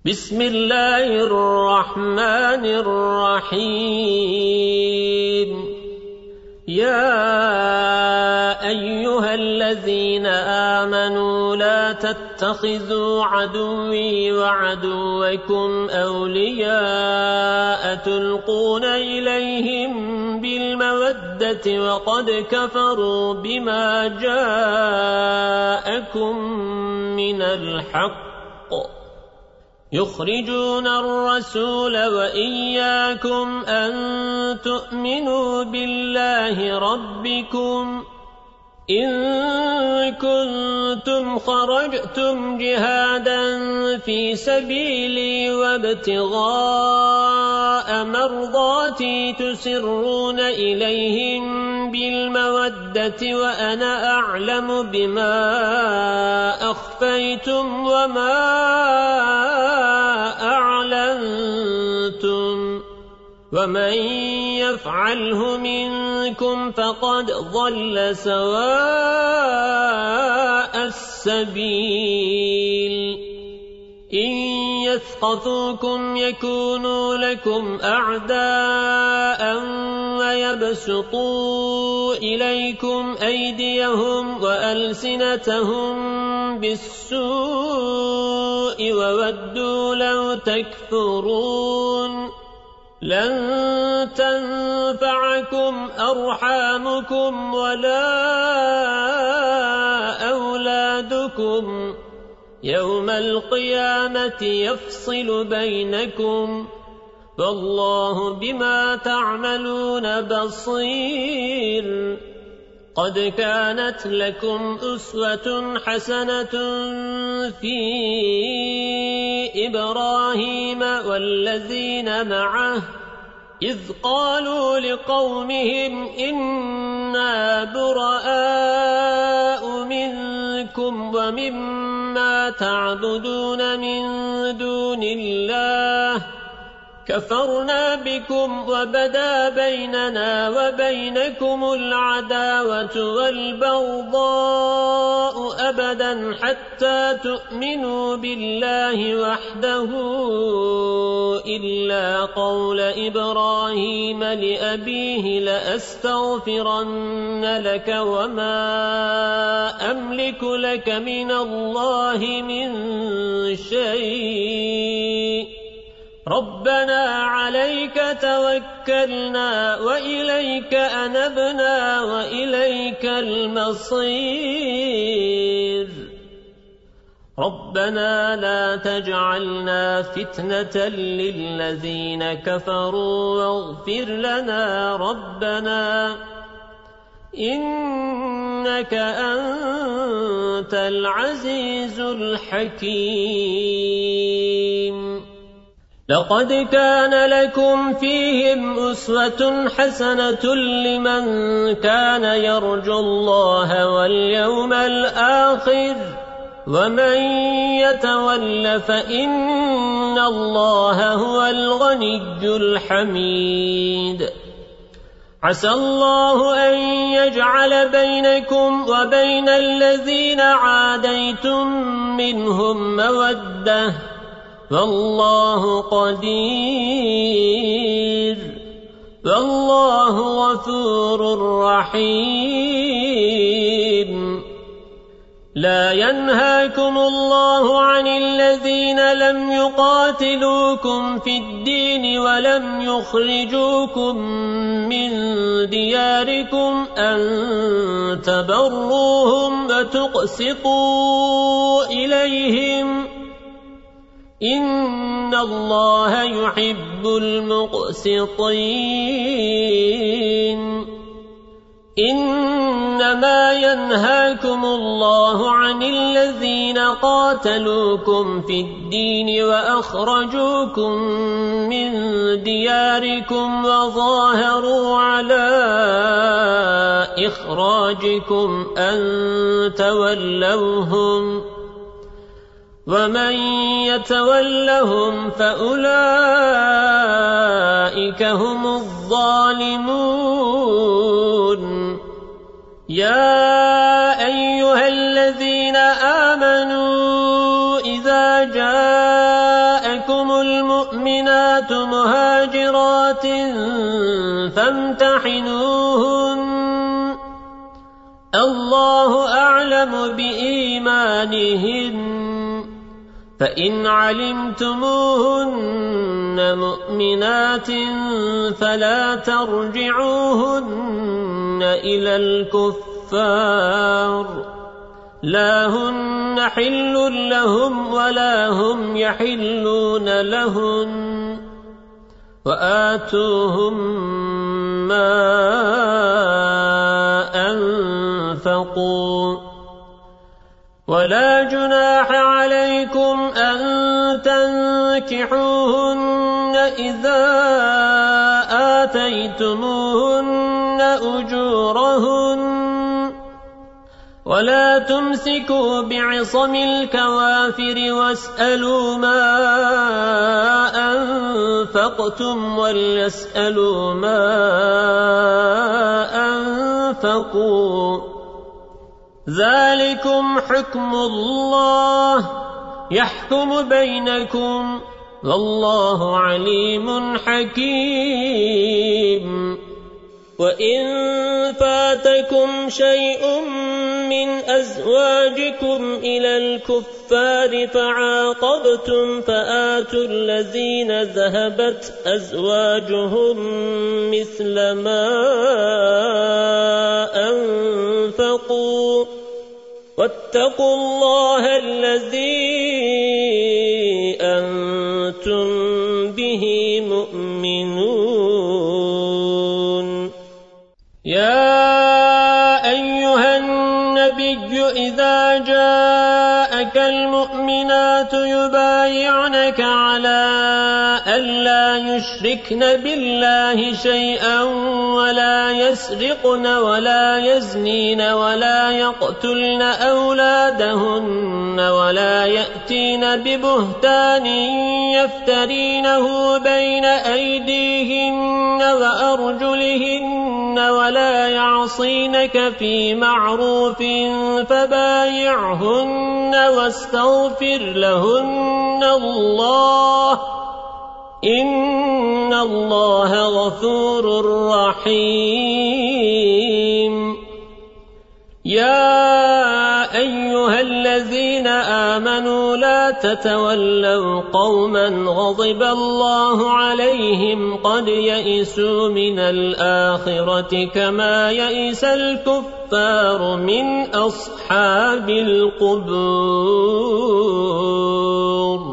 بسم الله الرحمن الرحيم يا أيها الذين آمنوا لا تتخذوا عدوي وعدوكم أولياء تلقون إليهم بالمودة وقد كفروا بما جاءكم من الحق يخرجون الرسول وإياكم أن تؤمنوا بالله ربكم إن كنتم خرجتم جهادا في سبيلي وابتغاء مرضاتي تسرون إليهم بالمودة وأنا أعلم بما أخفيتم وما أعلنتم ومن يفعله منكم فقد ضل سواء السبيل إن يثقفوكم يكونوا لكم أعداء ويبسطوا إليكم أيديهم وألسنتهم بالسوء وودوا لو تكفرون لن تنفعكم أرحامكم ولا أولادكم يوم القيامة يفصل بينكم والله بما تعملون بصير قد كانت لكم أسوة حسنة في إبراهيم والذين معه إذ قالوا لقومهم إنا براء منكم ومما تعبدون من دون الله كفرنا بكم وبدا بيننا وبينكم العداوة والبغضاء أبدا حتى تؤمنوا بالله وحده إلا قول إبراهيم لأبيه لأستغفرن لك وما أملك لك من الله من شيء ربنا عليك توكلنا وإليك أنبنا وإليك المصير ربنا لا تجعلنا فتنة للذين كفروا واغفر لنا ربنا إنك أنت العزيز الحكيم لقد كان لكم فيهم أسوة حسنة لمن كان يرجو الله واليوم الآخر ومن يتول فإن الله هو الغني الحميد عسى الله أن يجعل بينكم وبين الذين عاديتم منهم مودة والله قدير والله غفور رحيم لا ينهاكم الله عن الذين لم يقاتلوكم في الدين ولم يخرجوكم من دياركم أن تبروهم وتقسطوا إليهم إن الله يحب المقسطين إنما ينهاكم الله عن الذين قاتلوكم في الدين وأخرجوكم من دياركم وظاهروا على إخراجكم أن تولوهم ومن يتولهم فأولئك هم الظالمون يا أيها الذين آمنوا إذا جاءكم جاءكم المؤمنات مهاجرات فامتحنوهن الله أعلم بإيمانهن فإن علمتموهن مؤمنات فلا ترجعوهن إلى الكفار لا هن حل لهم ولا هم يحلون لهن وآتوهم ما أنفقوا ولا جناح عليكم أن تنكحوهن إذا آتيتموهن أجورهن ولا تمسكوا بعصم الكوافر واسألوا ما أنفقتم وليسألوا ما أنفقوا ذلكم حكم الله يحكم بينكم والله عليم حكيم وإن فاتكم شيء من أزواجكم إلى الكفار فعاقبتم فآتوا الذين ذهبت أزواجهم مثل ما أنفقوا واتقوا الله الذي أنتم به مؤمنون يا أيها النبي إذا جاءك المؤمنات يبايعنك على ألا يشركن بالله شيئا ولا يسرقن ولا يزنين ولا يقتلن أولادهن ولا يأتين ببهتان يفترينه بين أيديهن وأرجلهن ولا يعصينك في معروف فبايعهن واستغفر لهن الله إن الله غفور رحيم يا أيها الذين آمنوا لا تتولوا قوما غضب الله عليهم قد يئسوا من الآخرة كما يئس الكفار من أصحاب القبور